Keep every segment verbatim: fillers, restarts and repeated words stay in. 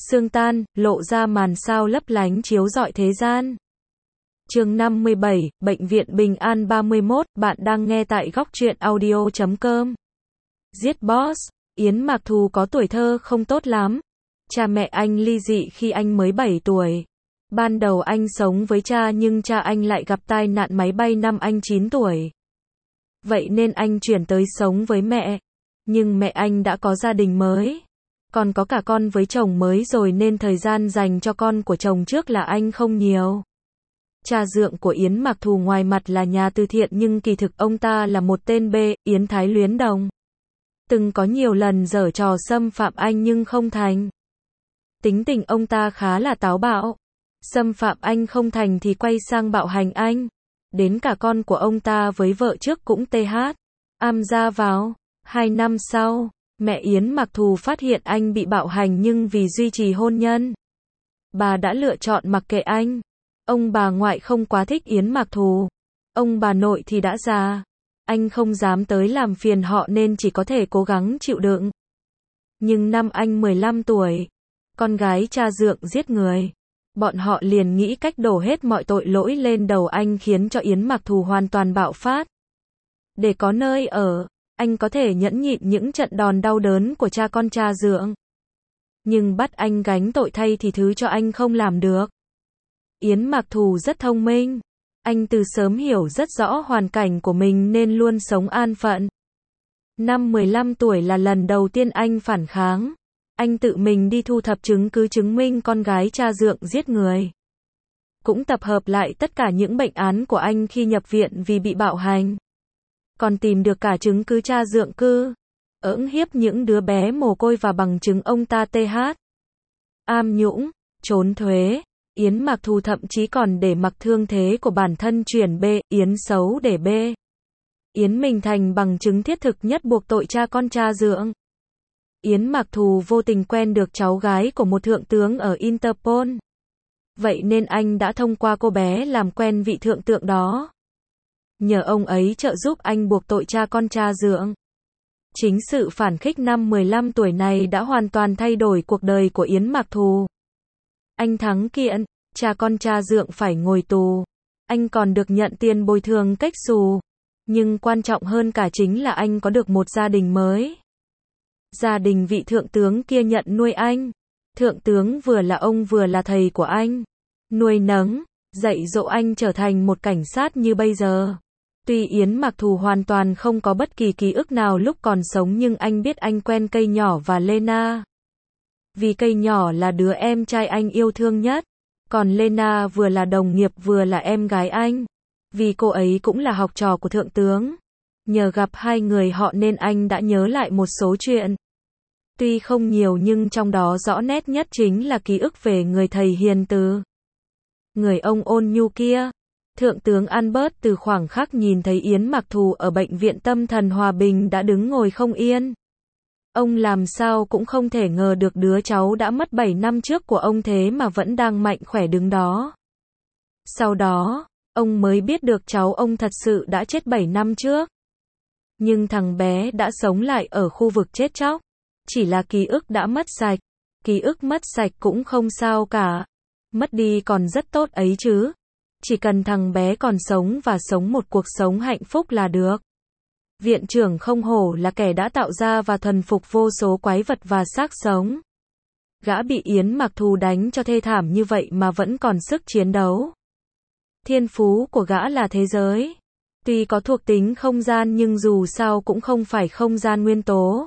Sương tan, lộ ra màn sao lấp lánh chiếu rọi thế gian. Chương năm mươi bảy, Bệnh viện Bình An ba mươi mốt, bạn đang nghe tại góc truyện audio chấm com. Giết boss, Yến Mạc Thù có tuổi thơ không tốt lắm. Cha mẹ anh ly dị khi anh mới bảy tuổi. Ban đầu anh sống với cha nhưng cha anh lại gặp tai nạn máy bay năm anh chín tuổi. Vậy nên anh chuyển tới sống với mẹ. Nhưng mẹ anh đã có gia đình mới. Còn có cả con với chồng mới rồi nên thời gian dành cho con của chồng trước là anh không nhiều. Cha dượng của Yến Mạc Thù ngoài mặt là nhà từ thiện nhưng kỳ thực ông ta là một tên bê, Yến Thái Luyến Đồng. Từng có nhiều lần giở trò xâm phạm anh nhưng không thành. Tính tình ông ta khá là táo bạo. Xâm phạm anh không thành thì quay sang bạo hành anh. Đến cả con của ông ta với vợ trước cũng tê hát. Am ra vào. Hai năm sau, mẹ Yến Mạc Thù phát hiện anh bị bạo hành nhưng vì duy trì hôn nhân, bà đã lựa chọn mặc kệ anh. Ông bà ngoại không quá thích Yến Mạc Thù. Ông bà nội thì đã già. Anh không dám tới làm phiền họ nên chỉ có thể cố gắng chịu đựng. Nhưng năm anh mười lăm tuổi, con gái cha dượng giết người. Bọn họ liền nghĩ cách đổ hết mọi tội lỗi lên đầu anh khiến cho Yến Mạc Thù hoàn toàn bạo phát. Để có nơi ở, anh có thể nhẫn nhịn những trận đòn đau đớn của cha con cha dượng. Nhưng bắt anh gánh tội thay thì thứ cho anh không làm được. Yến Mạc Thù rất thông minh. Anh từ sớm hiểu rất rõ hoàn cảnh của mình nên luôn sống an phận. Năm mười lăm tuổi là lần đầu tiên anh phản kháng. Anh tự mình đi thu thập chứng cứ chứng minh con gái cha dượng giết người. Cũng tập hợp lại tất cả những bệnh án của anh khi nhập viện vì bị bạo hành. Còn tìm được cả chứng cứ cha dượng cư ỡng hiếp những đứa bé mồ côi và bằng chứng ông ta tê hát, am nhũng, trốn thuế. Yến Mạc Thù thậm chí còn để mặc thương thế của bản thân chuyển B, Yến xấu để B. Yến mình thành bằng chứng thiết thực nhất buộc tội cha con cha dượng. Yến Mạc Thù vô tình quen được cháu gái của một thượng tướng ở Interpol. Vậy nên anh đã thông qua cô bé làm quen vị thượng tượng đó. Nhờ ông ấy trợ giúp anh buộc tội cha con cha dượng. Chính sự phản khích năm mười lăm tuổi này đã hoàn toàn thay đổi cuộc đời của Yến Mạc Thù. Anh thắng kiện, cha con cha dượng phải ngồi tù. Anh còn được nhận tiền bồi thường cách xù. Nhưng quan trọng hơn cả chính là anh có được một gia đình mới. Gia đình vị thượng tướng kia nhận nuôi anh. Thượng tướng vừa là ông vừa là thầy của anh. Nuôi nấng, dạy dỗ anh trở thành một cảnh sát như bây giờ. Tuy Yến Mạc Thù hoàn toàn không có bất kỳ ký ức nào lúc còn sống nhưng anh biết anh quen Cây Nhỏ và Lena. Vì Cây Nhỏ là đứa em trai anh yêu thương nhất. Còn Lena vừa là đồng nghiệp vừa là em gái anh. Vì cô ấy cũng là học trò của thượng tướng. Nhờ gặp hai người họ nên anh đã nhớ lại một số chuyện. Tuy không nhiều nhưng trong đó rõ nét nhất chính là ký ức về người thầy hiền từ. Người ông ôn nhu kia. Thượng tướng Albert từ khoảng khắc nhìn thấy Yến Mạc Thù ở bệnh viện tâm thần Hòa Bình đã đứng ngồi không yên. Ông làm sao cũng không thể ngờ được đứa cháu đã mất bảy năm trước của ông thế mà vẫn đang mạnh khỏe đứng đó. Sau đó, ông mới biết được cháu ông thật sự đã chết bảy năm trước. Nhưng thằng bé đã sống lại ở khu vực chết chóc. Chỉ là ký ức đã mất sạch. Ký ức mất sạch cũng không sao cả. Mất đi còn rất tốt ấy chứ. Chỉ cần thằng bé còn sống và sống một cuộc sống hạnh phúc là được. Viện trưởng không hổ là kẻ đã tạo ra và thuần phục vô số quái vật và xác sống. Gã bị Yến Mạc Thù đánh cho thê thảm như vậy mà vẫn còn sức chiến đấu. Thiên phú của gã là thế giới. Tuy có thuộc tính không gian nhưng dù sao cũng không phải không gian nguyên tố.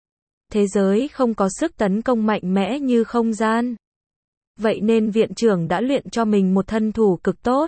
Thế giới không có sức tấn công mạnh mẽ như không gian. Vậy nên viện trưởng đã luyện cho mình một thân thủ cực tốt.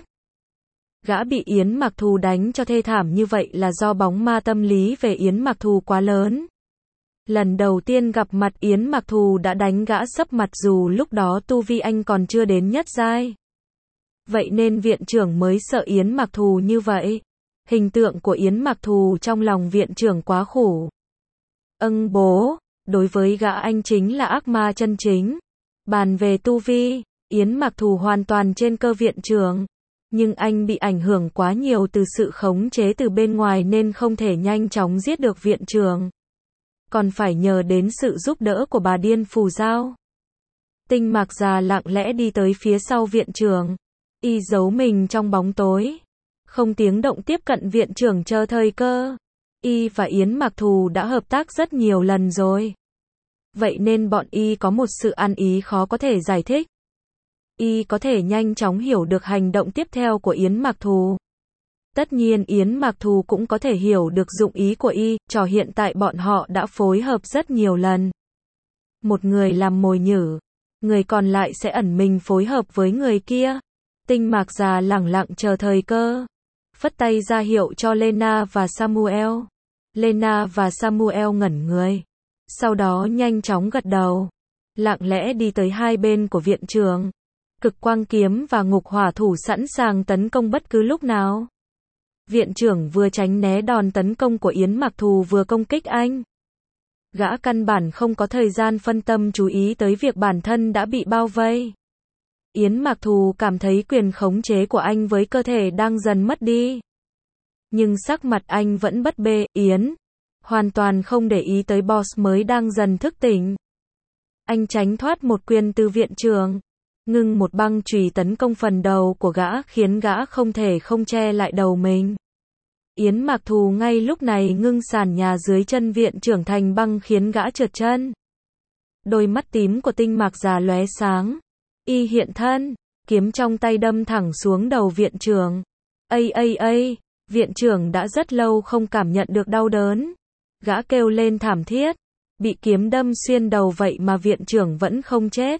Gã bị Yến Mạc Thù đánh cho thê thảm như vậy là do bóng ma tâm lý về Yến Mạc Thù quá lớn. Lần đầu tiên gặp mặt Yến Mạc Thù đã đánh gã sấp mặt dù lúc đó tu vi anh còn chưa đến nhất giai. Vậy nên viện trưởng mới sợ Yến Mạc Thù như vậy. Hình tượng của Yến Mạc Thù trong lòng viện trưởng quá khủng. Âng bố, đối với gã anh chính là ác ma chân chính. Bàn về tu vi, Yến Mạc Thù hoàn toàn trên cơ viện trưởng. Nhưng anh bị ảnh hưởng quá nhiều từ sự khống chế từ bên ngoài nên không thể nhanh chóng giết được viện trưởng. Còn phải nhờ đến sự giúp đỡ của bà điên Phù Giao. Tinh Mạc già lặng lẽ đi tới phía sau viện trưởng. Y giấu mình trong bóng tối. Không tiếng động tiếp cận viện trưởng chờ thời cơ. Y và Yến Mạc Thù đã hợp tác rất nhiều lần rồi. Vậy nên bọn Y có một sự ăn ý khó có thể giải thích. Y có thể nhanh chóng hiểu được hành động tiếp theo của Yến Mạc Thù. Tất nhiên Yến Mạc Thù cũng có thể hiểu được dụng ý của Y, trò hiện tại bọn họ đã phối hợp rất nhiều lần. Một người làm mồi nhử, người còn lại sẽ ẩn mình phối hợp với người kia. Tinh Mạc già lẳng lặng chờ thời cơ. Phất tay ra hiệu cho Lena và Samuel. Lena và Samuel ngẩn người. Sau đó nhanh chóng gật đầu. Lặng lẽ đi tới hai bên của viện trưởng. Cực quang kiếm và ngục hỏa thủ sẵn sàng tấn công bất cứ lúc nào. Viện trưởng vừa tránh né đòn tấn công của Yến Mạc Thù vừa công kích anh. Gã căn bản không có thời gian phân tâm chú ý tới việc bản thân đã bị bao vây. Yến Mạc Thù cảm thấy quyền khống chế của anh với cơ thể đang dần mất đi. Nhưng sắc mặt anh vẫn bất bê, Yến. Hoàn toàn không để ý tới boss mới đang dần thức tỉnh. Anh tránh thoát một quyền từ viện trưởng. Ngưng một băng chùy tấn công phần đầu của gã khiến gã không thể không che lại đầu mình. Yến Mạc Thù ngay lúc này ngưng sàn nhà dưới chân viện trưởng thành băng khiến gã trượt chân. Đôi mắt tím của Tinh Mạc già lóe sáng. Y hiện thân, kiếm trong tay đâm thẳng xuống đầu viện trưởng. Ây ây ây, viện trưởng đã rất lâu không cảm nhận được đau đớn. Gã kêu lên thảm thiết, bị kiếm đâm xuyên đầu vậy mà viện trưởng vẫn không chết.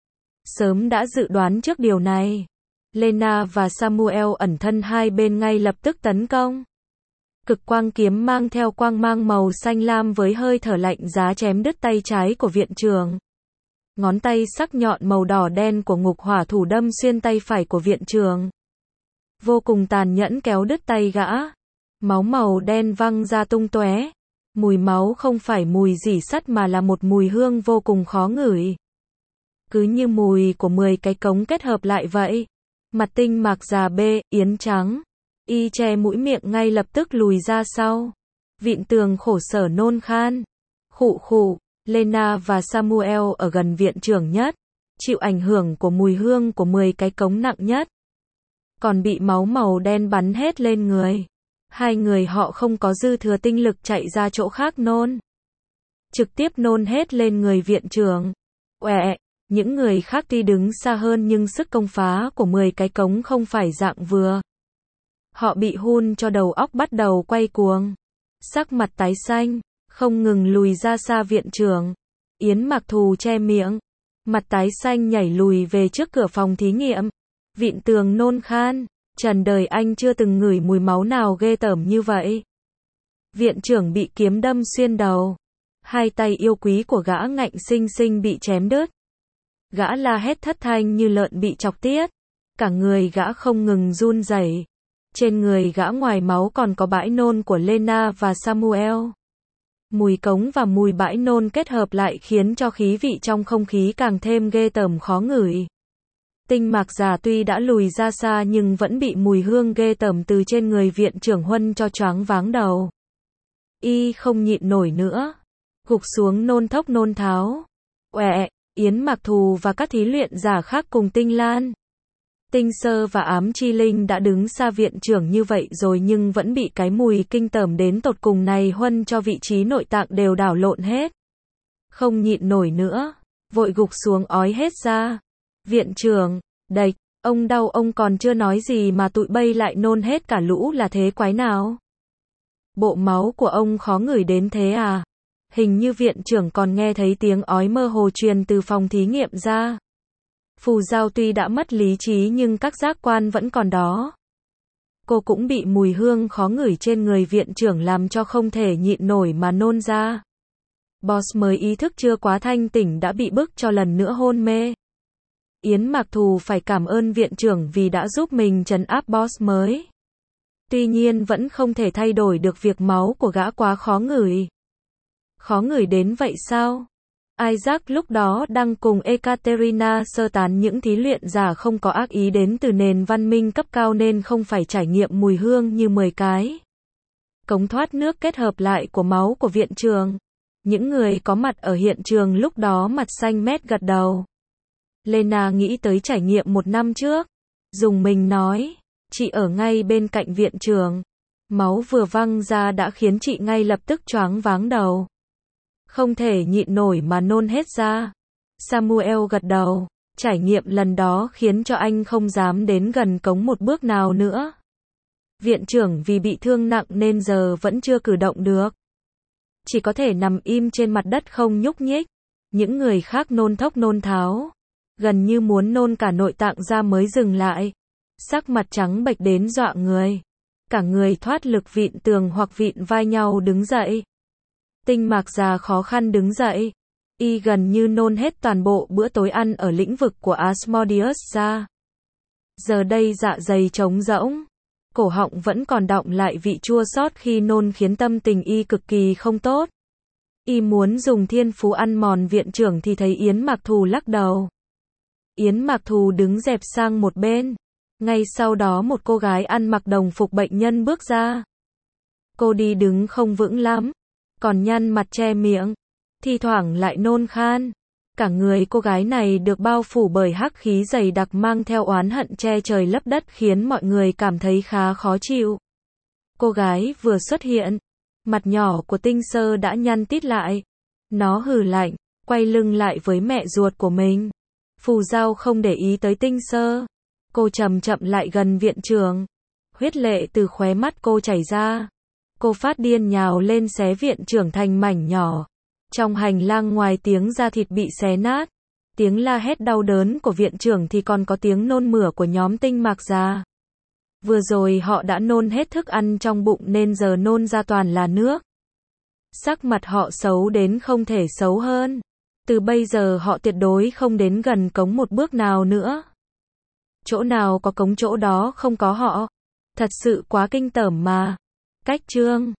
Sớm đã dự đoán trước điều này. Lena và Samuel ẩn thân hai bên ngay lập tức tấn công. Cực quang kiếm mang theo quang mang màu xanh lam với hơi thở lạnh giá chém đứt tay trái của viện trưởng. Ngón tay sắc nhọn màu đỏ đen của ngục hỏa thủ đâm xuyên tay phải của viện trưởng. Vô cùng tàn nhẫn kéo đứt tay gã. Máu màu đen văng ra tung tóe. Mùi máu không phải mùi rỉ sắt mà là một mùi hương vô cùng khó ngửi. Cứ như mùi của mười cái cống kết hợp lại vậy. Mặt Tinh Mạc già bê, Yến trắng. Y che mũi miệng ngay lập tức lùi ra sau. Vịn tường khổ sở nôn khan. Khụ khụ, Lena và Samuel ở gần viện trưởng nhất. Chịu ảnh hưởng của mùi hương của mười cái cống nặng nhất. Còn bị máu màu đen bắn hết lên người. Hai người họ không có dư thừa tinh lực chạy ra chỗ khác nôn. Trực tiếp nôn hết lên người viện trưởng. Uẹ, những người khác tuy đứng xa hơn nhưng sức công phá của mười cái cống không phải dạng vừa. Họ bị hun cho đầu óc bắt đầu quay cuồng. Sắc mặt tái xanh, không ngừng lùi ra xa viện trưởng. Yến Mạc Thù che miệng. Mặt tái xanh nhảy lùi về trước cửa phòng thí nghiệm. Vịn tường nôn khan. Trần đời anh chưa từng ngửi mùi máu nào ghê tởm như vậy. Viện trưởng bị kiếm đâm xuyên đầu. Hai tay yêu quý của gã ngạnh xinh xinh bị chém đứt. Gã la hét thất thanh như lợn bị chọc tiết. Cả người gã không ngừng run rẩy. Trên người gã ngoài máu còn có bãi nôn của Lena và Samuel. Mùi cống và mùi bãi nôn kết hợp lại khiến cho khí vị trong không khí càng thêm ghê tởm khó ngửi. Tinh Mạc già tuy đã lùi ra xa nhưng vẫn bị mùi hương ghê tởm từ trên người viện trưởng Huân cho choáng váng đầu. Y không nhịn nổi nữa. Gục xuống nôn thốc nôn tháo. Uẹ, Yến Mạc Thù và các thí luyện giả khác cùng Tinh Lan. Tinh Sơ và Ám Chi Linh đã đứng xa viện trưởng như vậy rồi nhưng vẫn bị cái mùi kinh tởm đến tột cùng này Huân cho vị trí nội tạng đều đảo lộn hết. Không nhịn nổi nữa. Vội gục xuống ói hết ra. Viện trưởng, đạch, ông đau ông còn chưa nói gì mà tụi bay lại nôn hết cả lũ là thế quái nào? Bộ máu của ông khó ngửi đến thế à? Hình như viện trưởng còn nghe thấy tiếng ói mơ hồ truyền từ phòng thí nghiệm ra. Phù Giao tuy đã mất lý trí nhưng các giác quan vẫn còn đó. Cô cũng bị mùi hương khó ngửi trên người viện trưởng làm cho không thể nhịn nổi mà nôn ra. Boss mới ý thức chưa quá thanh tỉnh đã bị bức cho lần nữa hôn mê. Yến Mạc Thù phải cảm ơn viện trưởng vì đã giúp mình trấn áp boss mới. Tuy nhiên vẫn không thể thay đổi được việc máu của gã quá khó ngửi. Khó ngửi đến vậy sao? Isaac lúc đó đang cùng Ekaterina sơ tán những thí luyện giả không có ác ý đến từ nền văn minh cấp cao nên không phải trải nghiệm mùi hương như mười cái cống thoát nước kết hợp lại của máu của viện trưởng. Những người có mặt ở hiện trường lúc đó mặt xanh mét gật đầu. Lena nghĩ tới trải nghiệm một năm trước. Dùng mình nói, chị ở ngay bên cạnh viện trưởng. Máu vừa văng ra đã khiến chị ngay lập tức choáng váng đầu. Không thể nhịn nổi mà nôn hết ra. Samuel gật đầu. Trải nghiệm lần đó khiến cho anh không dám đến gần cống một bước nào nữa. Viện trưởng vì bị thương nặng nên giờ vẫn chưa cử động được. Chỉ có thể nằm im trên mặt đất không nhúc nhích. Những người khác nôn thốc nôn tháo. Gần như muốn nôn cả nội tạng ra mới dừng lại. Sắc mặt trắng bệch đến dọa người. Cả người thoát lực vịn tường hoặc vịn vai nhau đứng dậy. Tinh Mạc già khó khăn đứng dậy. Y gần như nôn hết toàn bộ bữa tối ăn ở lĩnh vực của Asmodeus ra. Giờ đây dạ dày trống rỗng. Cổ họng vẫn còn đọng lại vị chua xót khi nôn khiến tâm tình Y cực kỳ không tốt. Y muốn dùng thiên phú ăn mòn viện trưởng thì thấy Yến Mạc Thù lắc đầu. Yến Mạc Thù đứng dẹp sang một bên. Ngay sau đó một cô gái ăn mặc đồng phục bệnh nhân bước ra. Cô đi đứng không vững lắm, còn nhăn mặt che miệng, thi thoảng lại nôn khan. Cả người cô gái này được bao phủ bởi hắc khí dày đặc mang theo oán hận che trời lấp đất khiến mọi người cảm thấy khá khó chịu. Cô gái vừa xuất hiện, mặt nhỏ của Tinh Sơ đã nhăn tít lại. Nó hừ lạnh, quay lưng lại với mẹ ruột của mình. Phù Giao không để ý tới Tinh Sơ. Cô chậm chậm lại gần viện trưởng. Huyết lệ từ khóe mắt cô chảy ra. Cô phát điên nhào lên xé viện trưởng thành mảnh nhỏ. Trong hành lang ngoài tiếng da thịt bị xé nát, tiếng la hét đau đớn của viện trưởng thì còn có tiếng nôn mửa của nhóm Tinh Mạc già. Vừa rồi họ đã nôn hết thức ăn trong bụng nên giờ nôn ra toàn là nước. Sắc mặt họ xấu đến không thể xấu hơn. Từ bây giờ họ tuyệt đối không đến gần cống một bước nào nữa. Chỗ nào có cống chỗ đó không có họ. Thật sự quá kinh tởm mà. Cách chương